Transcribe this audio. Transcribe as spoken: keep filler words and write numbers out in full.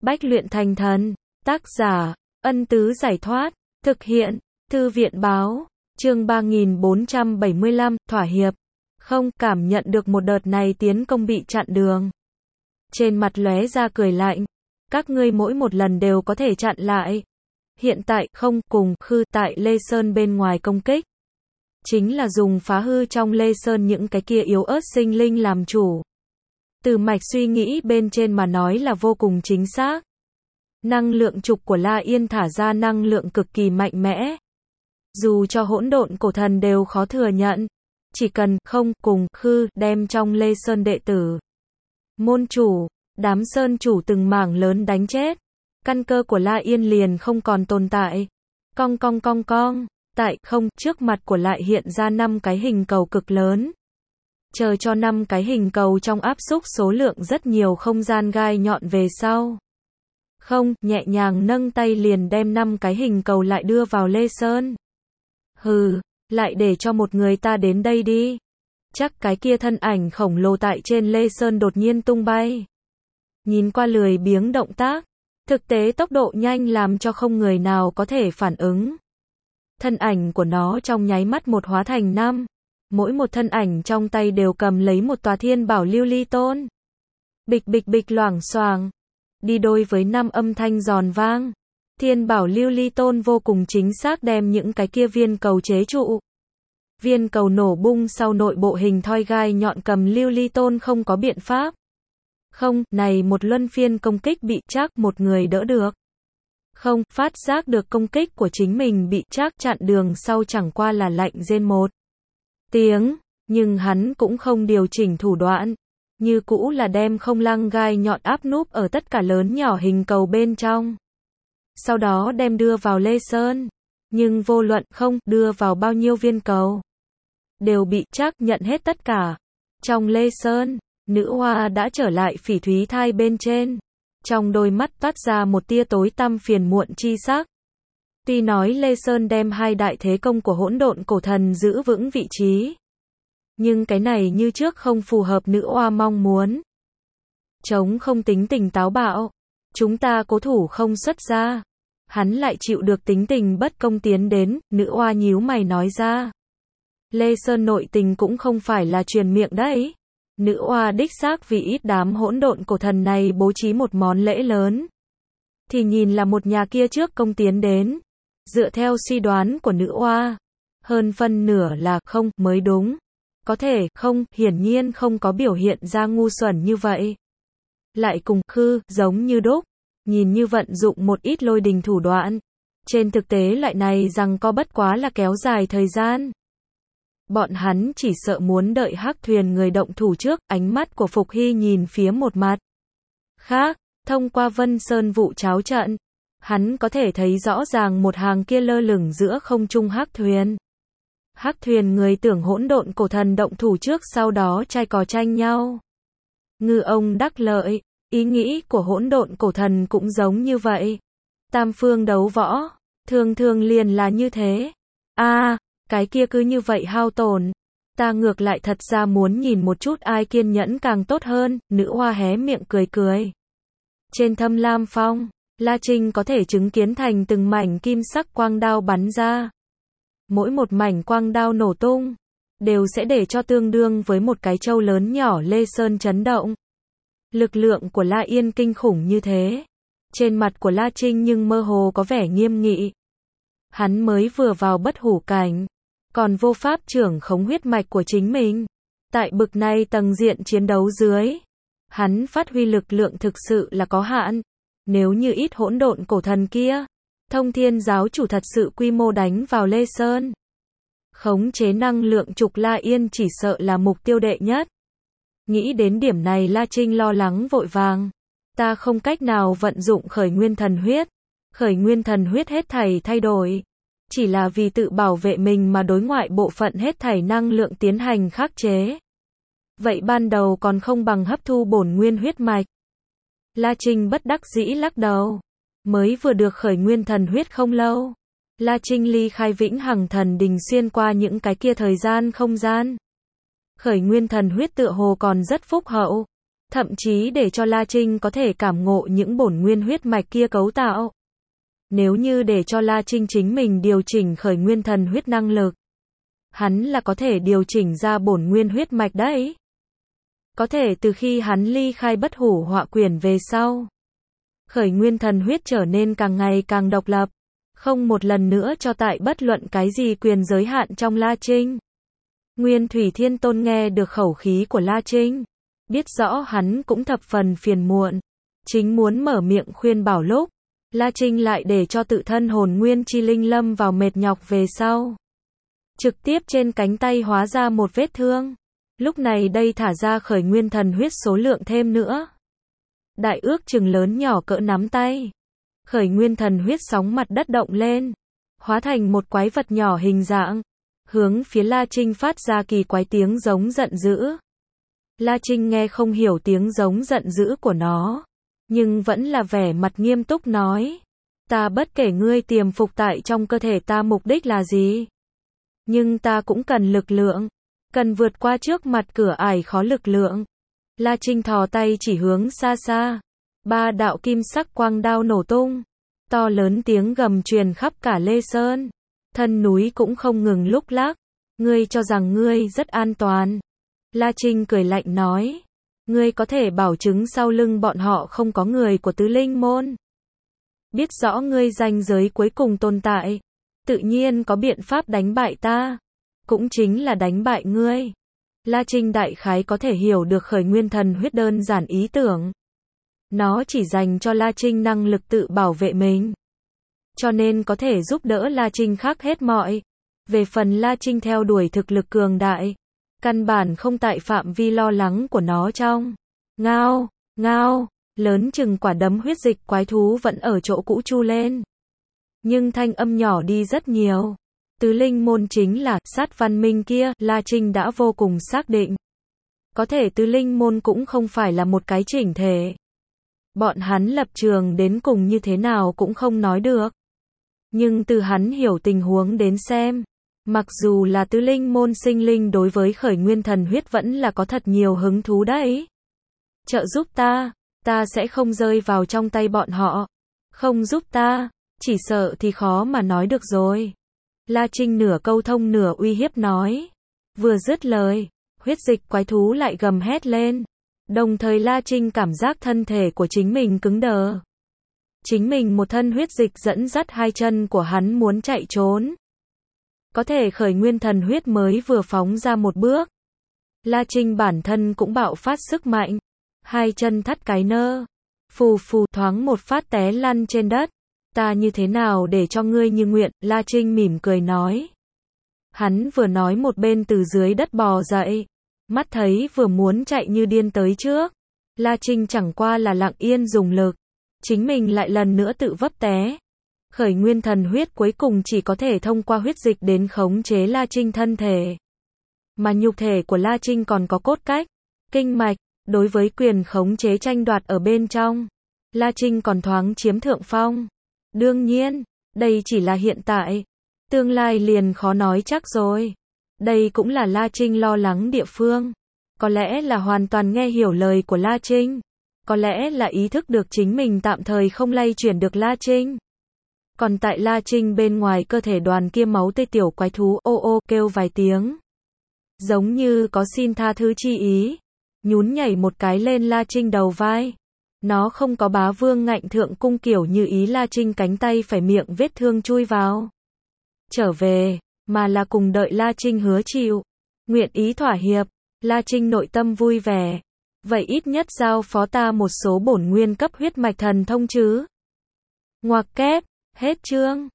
Bách luyện thành thần. Tác giả, Ân Tứ Giải Thoát. Thực hiện, Thư viện Báo. Chương ba nghìn bốn trăm bảy mươi lăm, thỏa hiệp. Không, cảm nhận được một đợt này tiến công bị chặn đường. Trên mặt lóe ra cười lạnh. Các ngươi mỗi một lần đều có thể chặn lại. Hiện tại, không, cùng, khư, tại Lê Sơn bên ngoài công kích. Chính là dùng phá hư trong Lê Sơn những cái kia yếu ớt sinh linh làm chủ. Từ mạch suy nghĩ bên trên mà nói là vô cùng chính xác. Năng lượng trục của La Yên thả ra năng lượng cực kỳ mạnh mẽ. Dù cho hỗn độn cổ thần đều khó thừa nhận. Chỉ cần, không, cùng, khư, đem trong Lê Sơn đệ tử. Môn chủ, đám sơn chủ từng mảng lớn đánh chết. Căn cơ của La Yên liền không còn tồn tại. Cong cong cong cong, tại, không, trước mặt của lại hiện ra năm cái hình cầu cực lớn. Chờ cho năm cái hình cầu trong áp xúc số lượng rất nhiều không gian gai nhọn về sau. Không, nhẹ nhàng nâng tay liền đem năm cái hình cầu lại đưa vào Lê Sơn. Hừ, lại để cho một người ta đến đây đi. Chắc cái kia thân ảnh khổng lồ tại trên Lê Sơn đột nhiên tung bay. Nhìn qua lười biếng động tác, thực tế tốc độ nhanh làm cho không người nào có thể phản ứng. Thân ảnh của nó trong nháy mắt một hóa thành năm. Mỗi một thân ảnh trong tay đều cầm lấy một tòa thiên bảo lưu ly tôn. Bịch bịch bịch loảng xoảng. Đi đôi với năm âm thanh giòn vang. Thiên bảo lưu ly tôn vô cùng chính xác đem những cái kia viên cầu chế trụ. Viên cầu nổ bung sau nội bộ hình thoi gai nhọn cầm lưu ly tôn không có biện pháp. Không, này một luân phiên công kích bị chắc một người đỡ được. Không, phát giác được công kích của chính mình bị chắc chặn đường sau chẳng qua là lạnh rên một tiếng, nhưng hắn cũng không điều chỉnh thủ đoạn. Như cũ là đem không lăng gai nhọn áp núp ở tất cả lớn nhỏ hình cầu bên trong. Sau đó đem đưa vào Lê Sơn. Nhưng vô luận không đưa vào bao nhiêu viên cầu. Đều bị chắc nhận hết tất cả. Trong Lê Sơn, nữ hoa đã trở lại phỉ thúy thai bên trên. Trong đôi mắt toát ra một tia tối tăm phiền muộn chi sắc. Tuy nói Lê Sơn đem hai đại thế công của hỗn độn cổ thần giữ vững vị trí. Nhưng cái này như trước không phù hợp nữ oa mong muốn. Chống không tính tình táo bạo. Chúng ta cố thủ không xuất ra. Hắn lại chịu được tính tình bất công tiến đến, nữ oa nhíu mày nói ra. Lê Sơn nội tình cũng không phải là truyền miệng đấy. Nữ oa đích xác vì ít đám hỗn độn cổ thần này bố trí một món lễ lớn. Thì nhìn là một nhà kia trước công tiến đến. Dựa theo suy đoán của nữ oa. Hơn phân nửa là không mới đúng. Có thể, không, hiển nhiên không có biểu hiện ra ngu xuẩn như vậy. Lại cùng, khư, giống như đúc. Nhìn như vận dụng một ít lôi đình thủ đoạn. Trên thực tế lại này rằng có bất quá là kéo dài thời gian. Bọn hắn chỉ sợ muốn đợi hắc thuyền người động thủ trước, ánh mắt của Phục Hy nhìn phía một mặt khác, thông qua Vân Sơn vụ cháo trận. Hắn có thể thấy rõ ràng một hàng kia lơ lửng giữa không trung hắc thuyền. Hắc thuyền người tưởng hỗn độn cổ thần động thủ trước sau đó trai cò tranh nhau. Ngư ông đắc lợi, ý nghĩ của hỗn độn cổ thần cũng giống như vậy. Tam phương đấu võ, thường thường liền là như thế. A, à, cái kia cứ như vậy hao tổn. Ta ngược lại thật ra muốn nhìn một chút ai kiên nhẫn càng tốt hơn, nữ hoa hé miệng cười cười. Trên Thâm Lam Phong, La Trinh có thể chứng kiến thành từng mảnh kim sắc quang đao bắn ra. Mỗi một mảnh quang đao nổ tung, đều sẽ để cho tương đương với một cái châu lớn nhỏ Lê Sơn chấn động. Lực lượng của La Yên kinh khủng như thế. Trên mặt của La Trinh nhưng mơ hồ có vẻ nghiêm nghị. Hắn mới vừa vào bất hủ cảnh, còn vô pháp trưởng khống huyết mạch của chính mình. Tại bực này tầng diện chiến đấu dưới, hắn phát huy lực lượng thực sự là có hạn. Nếu như ít hỗn độn cổ thần kia, Thông Thiên giáo chủ thật sự quy mô đánh vào Lê Sơn. Khống chế năng lượng trục La Yên chỉ sợ là mục tiêu đệ nhất. Nghĩ đến điểm này La Trinh lo lắng vội vàng. Ta không cách nào vận dụng khởi nguyên thần huyết. Khởi nguyên thần huyết hết thảy thay đổi. Chỉ là vì tự bảo vệ mình mà đối ngoại bộ phận hết thảy năng lượng tiến hành khắc chế. Vậy ban đầu còn không bằng hấp thu bổn nguyên huyết mạch. La Trinh bất đắc dĩ lắc đầu. Mới vừa được khởi nguyên thần huyết không lâu. La Trinh ly khai Vĩnh Hằng Thần Đình xuyên qua những cái kia thời gian không gian. Khởi nguyên thần huyết tựa hồ còn rất phúc hậu. thậm chí để cho La Trinh có thể cảm ngộ những bổn nguyên huyết mạch kia cấu tạo. Nếu như để cho La Trinh chính mình điều chỉnh khởi nguyên thần huyết năng lực, hắn là có thể điều chỉnh ra bổn nguyên huyết mạch đấy. Có thể từ khi hắn ly khai Bất Hủ Họa Quyển về sau, khởi nguyên thần huyết trở nên càng ngày càng độc lập, không một lần nữa cho tại bất luận cái gì quyền giới hạn trong La Trinh. Nguyên Thủy Thiên Tôn nghe được khẩu khí của La Trinh, biết rõ hắn cũng thập phần phiền muộn, chính muốn mở miệng khuyên bảo lúc, La Trinh lại để cho tự thân hồn nguyên chi linh lâm vào mệt nhọc về sau. Trực tiếp trên cánh tay hóa ra một vết thương. Lúc này đây thả ra khởi nguyên thần huyết số lượng thêm nữa. Đại ước chừng lớn nhỏ cỡ nắm tay. Khởi nguyên thần huyết sóng mặt đất động lên, hóa thành một quái vật nhỏ hình dạng, hướng phía La Trinh phát ra kỳ quái tiếng giống giận dữ. La Trinh nghe không hiểu tiếng giống giận dữ của nó, nhưng vẫn là vẻ mặt nghiêm túc nói, ta bất kể ngươi tiềm phục tại trong cơ thể ta mục đích là gì, nhưng ta cũng cần lực lượng, cần vượt qua trước mặt cửa ải khó lực lượng. La Trinh thò tay chỉ hướng xa xa, ba đạo kim sắc quang đao nổ tung, to lớn tiếng gầm truyền khắp cả Lê Sơn, thân núi cũng không ngừng lúc lắc. Ngươi cho rằng ngươi rất an toàn? La Trinh cười lạnh nói, ngươi có thể bảo chứng sau lưng bọn họ không có người của Tứ Linh Môn? Biết rõ ngươi ranh giới cuối cùng tồn tại, tự nhiên có biện pháp đánh bại ta, cũng chính là đánh bại ngươi. La Trinh đại khái có thể hiểu được khởi nguyên thần huyết đơn giản ý tưởng. Nó chỉ dành cho La Trinh năng lực tự bảo vệ mình, cho nên có thể giúp đỡ La Trinh khác hết mọi. Về phần La Trinh theo đuổi thực lực cường đại, căn bản không tại phạm vi lo lắng của nó trong. Ngao, ngao, lớn chừng quả đấm huyết dịch quái thú vẫn ở chỗ cũ chu lên. Nhưng thanh âm nhỏ đi rất nhiều. Tứ Linh Môn chính là sát văn minh kia, La Trinh đã vô cùng xác định. Có thể Tứ Linh Môn cũng không phải là một cái chỉnh thể. Bọn hắn lập trường đến cùng như thế nào cũng không nói được. Nhưng từ hắn hiểu tình huống đến xem, mặc dù là Tứ Linh Môn sinh linh đối với khởi nguyên thần huyết vẫn là có thật nhiều hứng thú đấy. Trợ giúp ta, ta sẽ không rơi vào trong tay bọn họ. Không giúp ta, chỉ sợ thì khó mà nói được rồi. La Trinh nửa câu thông nửa uy hiếp nói. Vừa dứt lời, huyết dịch quái thú lại gầm hét lên. Đồng thời La Trinh cảm giác thân thể của chính mình cứng đờ. Chính mình một thân huyết dịch dẫn dắt hai chân của hắn muốn chạy trốn. Có thể khởi nguyên thần huyết mới vừa phóng ra một bước. La Trinh bản thân cũng bạo phát sức mạnh. Hai chân thắt cái nơ. Phù phù thoáng một phát té lăn trên đất. Ta như thế nào để cho ngươi như nguyện, La Trinh mỉm cười nói. Hắn vừa nói một bên từ dưới đất bò dậy. Mắt thấy vừa muốn chạy như điên tới trước. La Trinh chẳng qua là lặng yên dùng lực. Chính mình lại lần nữa tự vấp té. Khởi nguyên thần huyết cuối cùng chỉ có thể thông qua huyết dịch đến khống chế La Trinh thân thể. Mà nhục thể của La Trinh còn có cốt cách, kinh mạch, đối với quyền khống chế tranh đoạt ở bên trong. La Trinh còn thoáng chiếm thượng phong. Đương nhiên, đây chỉ là hiện tại. Tương lai liền khó nói chắc rồi. Đây cũng là La Trinh lo lắng địa phương. Có lẽ là hoàn toàn nghe hiểu lời của La Trinh. Có lẽ là ý thức được chính mình tạm thời không lay chuyển được La Trinh. Còn tại La Trinh bên ngoài cơ thể đoàn kia máu tươi tiểu quái thú ô ô kêu vài tiếng. Giống như có xin tha thứ chi ý. Nhún nhảy một cái lên La Trinh đầu vai. Nó không có bá vương ngạnh thượng cung kiểu như ý La Trinh cánh tay phải miệng vết thương chui vào. Trở về, mà là cùng đợi La Trinh hứa chịu. Nguyện ý thỏa hiệp, La Trinh nội tâm vui vẻ. Vậy ít nhất giao phó ta một số bổn nguyên cấp huyết mạch thần thông chứ. Ngoặc kép, hết chương.